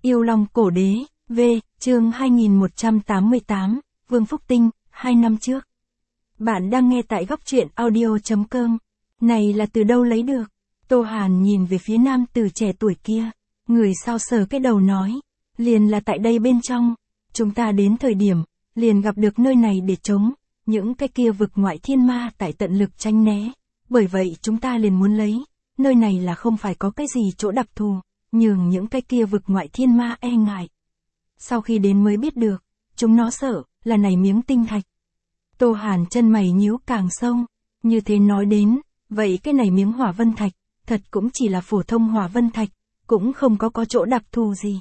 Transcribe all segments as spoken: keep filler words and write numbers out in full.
Yêu Long Cổ Đế, V, chương hai nghìn một trăm tám mươi tám, Vương Phúc Tinh, hai năm trước. Bạn đang nghe tại góc truyện audio chấm com. Này là từ đâu lấy được? Tô Hàn nhìn về phía nam tử trẻ tuổi kia. Người sao sờ cái đầu nói. Liền là tại đây bên trong. Chúng ta đến thời điểm, liền gặp được nơi này để chống. Những cái kia vực ngoại thiên ma tại tận lực tránh né. Bởi vậy chúng ta liền muốn lấy. Nơi này là không phải có cái gì chỗ đặc thù. Nhường những cái kia vực ngoại thiên ma e ngại. Sau khi đến mới biết được, chúng nó sợ, là này miếng tinh thạch. Tô Hàn chân mày nhíu càng sâu, như thế nói đến, vậy cái này miếng hỏa vân thạch, thật cũng chỉ là phổ thông hỏa vân thạch, cũng không có có chỗ đặc thù gì.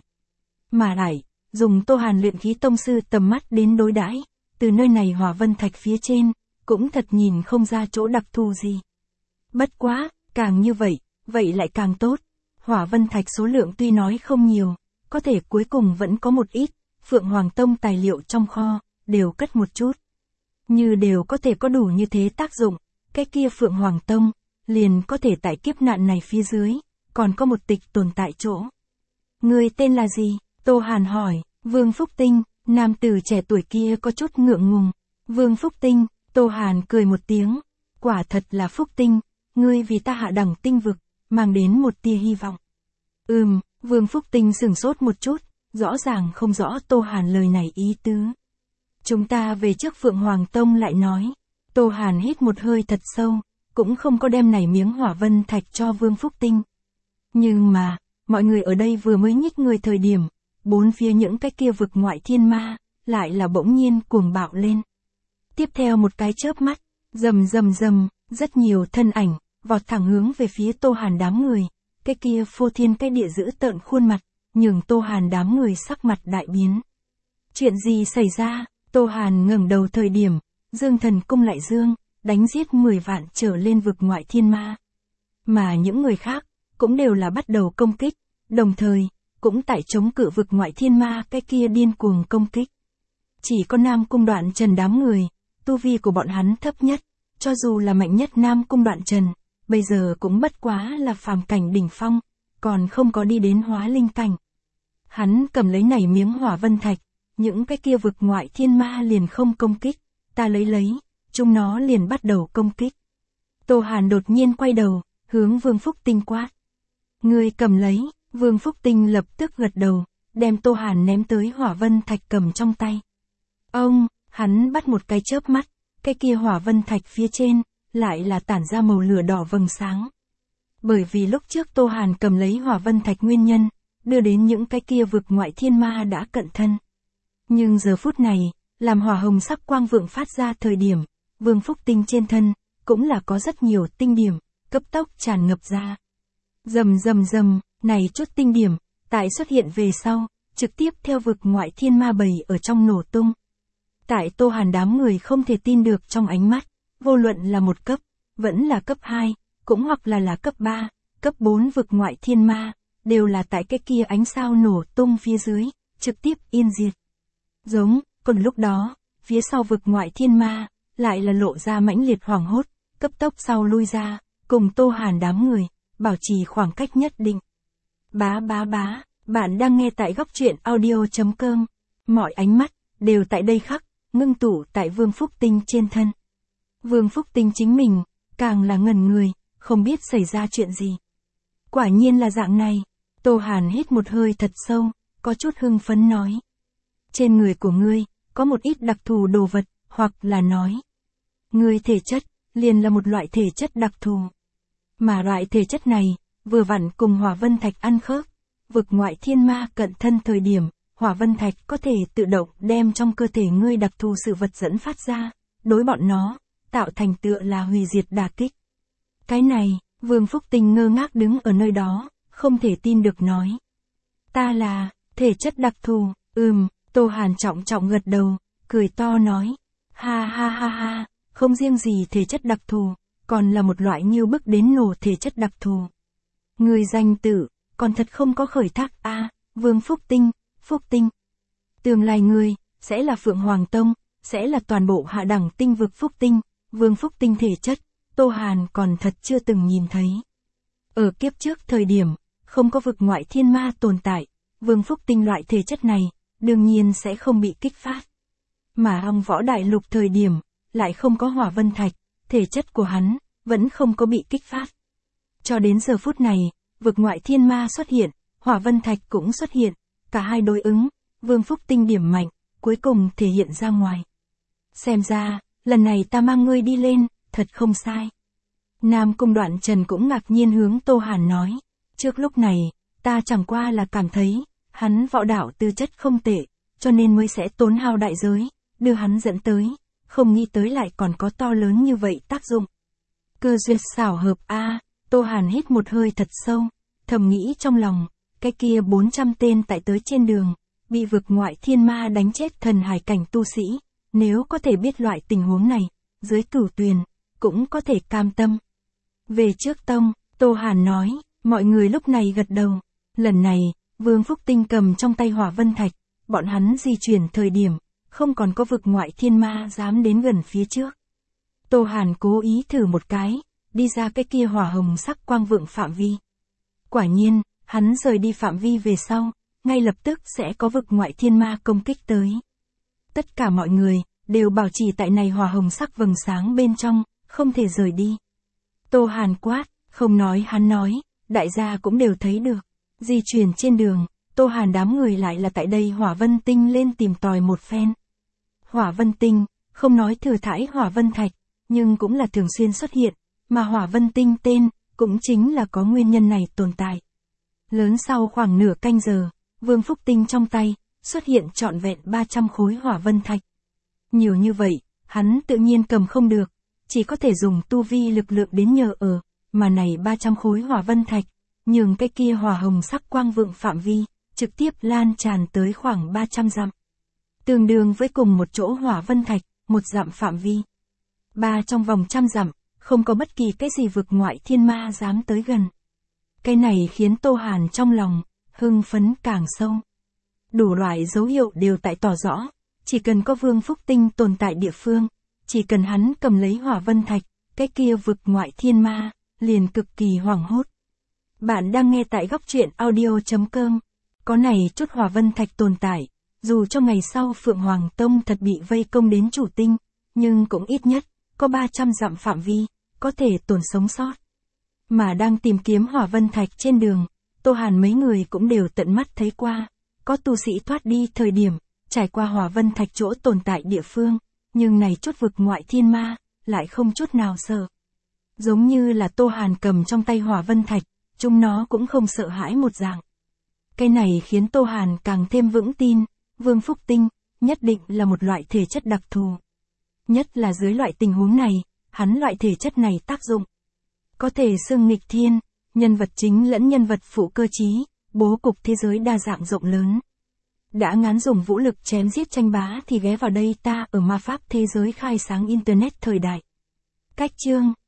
Mà lại, dùng Tô Hàn luyện khí tông sư tầm mắt đến đối đãi, từ nơi này hỏa vân thạch phía trên, cũng thật nhìn không ra chỗ đặc thù gì. Bất quá, càng như vậy, vậy lại càng tốt. Hỏa vân thạch số lượng tuy nói không nhiều, có thể cuối cùng vẫn có một ít, Phượng Hoàng Tông tài liệu trong kho, đều cất một chút. Như đều có thể có đủ như thế tác dụng, cái kia Phượng Hoàng Tông, liền có thể tại kiếp nạn này phía dưới, còn có một tịch tồn tại chỗ. Người tên là gì? Tô Hàn hỏi. Vương Phúc Tinh. Nam tử trẻ tuổi kia có chút ngượng ngùng. Vương Phúc Tinh. Tô Hàn cười một tiếng. Quả thật là Phúc Tinh, ngươi vì ta hạ đẳng tinh vực, mang đến một tia hy vọng. Ừm, Vương Phúc Tinh sửng sốt một chút, rõ ràng không rõ Tô Hàn lời này ý tứ. Chúng ta về trước Phượng Hoàng Tông lại nói. Tô Hàn hít một hơi thật sâu, cũng không có đem này miếng hỏa vân thạch cho Vương Phúc Tinh. Nhưng mà, mọi người ở đây vừa mới nhích người thời điểm, bốn phía những cái kia vực ngoại thiên ma, lại là bỗng nhiên cuồng bạo lên. Tiếp theo một cái chớp mắt, rầm rầm rầm, rất nhiều thân ảnh, vọt thẳng hướng về phía Tô Hàn đám người. Cái kia phô thiên cái địa giữ tợn khuôn mặt, nhường Tô Hàn đám người sắc mặt đại biến. Chuyện gì xảy ra? Tô Hàn ngẩng đầu thời điểm, Dương Thần Cung lại dương, đánh giết mười vạn trở lên vực ngoại thiên ma. Mà những người khác, cũng đều là bắt đầu công kích, đồng thời, cũng tại chống cự vực ngoại thiên ma cái kia điên cuồng công kích. Chỉ có Nam Cung Đoạn Trần đám người, tu vi của bọn hắn thấp nhất, cho dù là mạnh nhất Nam Cung Đoạn Trần, bây giờ cũng bất quá là phàm cảnh đỉnh phong, còn không có đi đến hóa linh cảnh. Hắn cầm lấy này miếng hỏa vân thạch, những cái kia vực ngoại thiên ma liền không công kích, ta lấy lấy, chúng nó liền bắt đầu công kích. Tô Hàn đột nhiên quay đầu, hướng Vương Phúc Tinh quát. Ngươi cầm lấy, Vương Phúc Tinh lập tức gật đầu, đem Tô Hàn ném tới hỏa vân thạch cầm trong tay. Ông, hắn bắt một cái chớp mắt, cái kia hỏa vân thạch phía trên, lại là tản ra màu lửa đỏ vầng sáng. Bởi vì lúc trước Tô Hàn cầm lấy hỏa vân thạch nguyên nhân, đưa đến những cái kia vực ngoại thiên ma đã cận thân. Nhưng giờ phút này, làm hỏa hồng sắc quang vượng phát ra thời điểm, Vương Phúc Tinh trên thân, cũng là có rất nhiều tinh điểm, cấp tốc tràn ngập ra. Rầm rầm rầm, này chút tinh điểm, tại xuất hiện về sau, trực tiếp theo vực ngoại thiên ma bầy ở trong nổ tung. Tại Tô Hàn đám người không thể tin được trong ánh mắt, vô luận là một cấp, vẫn là cấp hai, cũng hoặc là là cấp ba, cấp bốn vực ngoại thiên ma, đều là tại cái kia ánh sao nổ tung phía dưới, trực tiếp yên diệt. Giống, còn lúc đó, phía sau vực ngoại thiên ma, lại là lộ ra mãnh liệt hoảng hốt, cấp tốc sau lui ra, cùng Tô Hàn đám người, bảo trì khoảng cách nhất định. Bá bá bá, bạn đang nghe tại góc truyện audio chấm com, mọi ánh mắt, đều tại đây khắc, ngưng tụ tại Vương Phúc Tinh trên thân. Vương Phúc Tinh chính mình, càng là ngẩn người, không biết xảy ra chuyện gì. Quả nhiên là dạng này, Tô Hàn hít một hơi thật sâu, có chút hưng phấn nói. Trên người của ngươi, có một ít đặc thù đồ vật, hoặc là nói. Ngươi thể chất, liền là một loại thể chất đặc thù. Mà loại thể chất này, vừa vặn cùng hỏa vân thạch ăn khớp. Vực ngoại thiên ma cận thân thời điểm, hỏa vân thạch có thể tự động đem trong cơ thể ngươi đặc thù sự vật dẫn phát ra, đối bọn nó, tạo thành tựa là hủy diệt đả kích. Cái này, Vương Phúc Tinh ngơ ngác đứng ở nơi đó, không thể tin được nói. Ta là, thể chất đặc thù, ừm, Tô Hàn trọng trọng gật đầu, cười to nói. Ha ha ha ha, không riêng gì thể chất đặc thù, còn là một loại như bức đến nổ thể chất đặc thù. Người danh tử, còn thật không có khởi thác a à, Vương Phúc Tinh, Phúc Tinh. Tương lai người, sẽ là Phượng Hoàng Tông, sẽ là toàn bộ hạ đẳng tinh vực Phúc Tinh, Vương Phúc Tinh thể chất, Tô Hàn còn thật chưa từng nhìn thấy. Ở kiếp trước thời điểm, không có vực ngoại thiên ma tồn tại, Vương Phúc Tinh loại thể chất này, đương nhiên sẽ không bị kích phát. Mà trong võ đại lục thời điểm, lại không có hỏa vân thạch, thể chất của hắn, vẫn không có bị kích phát. Cho đến giờ phút này, vực ngoại thiên ma xuất hiện, hỏa vân thạch cũng xuất hiện, cả hai đối ứng, Vương Phúc Tinh điểm mạnh, cuối cùng thể hiện ra ngoài. Xem ra, lần này ta mang ngươi đi lên, thật không sai. Nam Cung Đoạn Trần cũng ngạc nhiên hướng Tô Hàn nói, trước lúc này, ta chẳng qua là cảm thấy, hắn võ đạo tư chất không tệ, cho nên mới sẽ tốn hao đại giới, đưa hắn dẫn tới, không nghĩ tới lại còn có to lớn như vậy tác dụng. Cơ duyên xảo hợp a. Tô Hàn hít một hơi thật sâu, thầm nghĩ trong lòng, cái kia bốn trăm tên tại tới trên đường, bị vực ngoại thiên ma đánh chết thần hải cảnh tu sĩ, nếu có thể biết loại tình huống này, dưới cửu tuyền, cũng có thể cam tâm. Về trước tông, Tô Hàn nói, mọi người lúc này gật đầu, lần này, Vương Phúc Tinh cầm trong tay hỏa vân thạch, bọn hắn di chuyển thời điểm, không còn có vực ngoại thiên ma dám đến gần phía trước. Tô Hàn cố ý thử một cái, đi ra cái kia hỏa hồng sắc quang vượng phạm vi. Quả nhiên, hắn rời đi phạm vi về sau, ngay lập tức sẽ có vực ngoại thiên ma công kích tới. Tất cả mọi người, đều bảo trì tại này hỏa hồng sắc vầng sáng bên trong, không thể rời đi. Tô Hàn quát, không nói hắn nói, đại gia cũng đều thấy được. Di chuyển trên đường, Tô Hàn đám người lại là tại đây hỏa vân tinh lên tìm tòi một phen. Hỏa vân tinh, không nói thừa thãi hỏa vân thạch, nhưng cũng là thường xuyên xuất hiện, mà hỏa vân tinh tên, cũng chính là có nguyên nhân này tồn tại. Lớn sau khoảng nửa canh giờ, Vương Phúc Tinh trong tay, xuất hiện trọn vẹn ba trăm khối hỏa vân thạch. Nhiều như vậy, hắn tự nhiên cầm không được, chỉ có thể dùng tu vi lực lượng đến nhờ ở, mà này ba trăm khối hỏa vân thạch, nhường cái kia hỏa hồng sắc quang vượng phạm vi, trực tiếp lan tràn tới khoảng ba trăm dặm. Tương đương với cùng một chỗ hỏa vân thạch, một dặm phạm vi. Ba trong vòng trăm dặm, không có bất kỳ cái gì vực ngoại thiên ma dám tới gần. Cái này khiến Tô Hàn trong lòng, hưng phấn càng sâu. Đủ loại dấu hiệu đều tại tỏ rõ, chỉ cần có Vương Phúc Tinh tồn tại địa phương, chỉ cần hắn cầm lấy hỏa vân thạch, cái kia vực ngoại thiên ma, liền cực kỳ hoảng hốt. Bạn đang nghe tại góc truyện audio chấm com. Có này chút hỏa vân thạch tồn tại, dù cho ngày sau Phượng Hoàng Tông thật bị vây công đến chủ tinh, nhưng cũng ít nhất, có ba trăm dặm phạm vi, có thể tồn sống sót. Mà đang tìm kiếm hỏa vân thạch trên đường, Tô Hàn mấy người cũng đều tận mắt thấy qua, có tu sĩ thoát đi thời điểm, trải qua hỏa vân thạch chỗ tồn tại địa phương, nhưng này chút vực ngoại thiên ma, lại không chút nào sợ. Giống như là Tô Hàn cầm trong tay hỏa vân thạch, chúng nó cũng không sợ hãi một dạng. Cái này khiến Tô Hàn càng thêm vững tin, Vương Phúc Tinh, nhất định là một loại thể chất đặc thù. Nhất là dưới loại tình huống này, hắn loại thể chất này tác dụng. Có thể xưng nghịch thiên, nhân vật chính lẫn nhân vật phụ cơ trí, bố cục thế giới đa dạng rộng lớn. Đã ngán dùng vũ lực chém giết tranh bá thì ghé vào đây ta ở ma pháp thế giới khai sáng Internet thời đại. Cách chương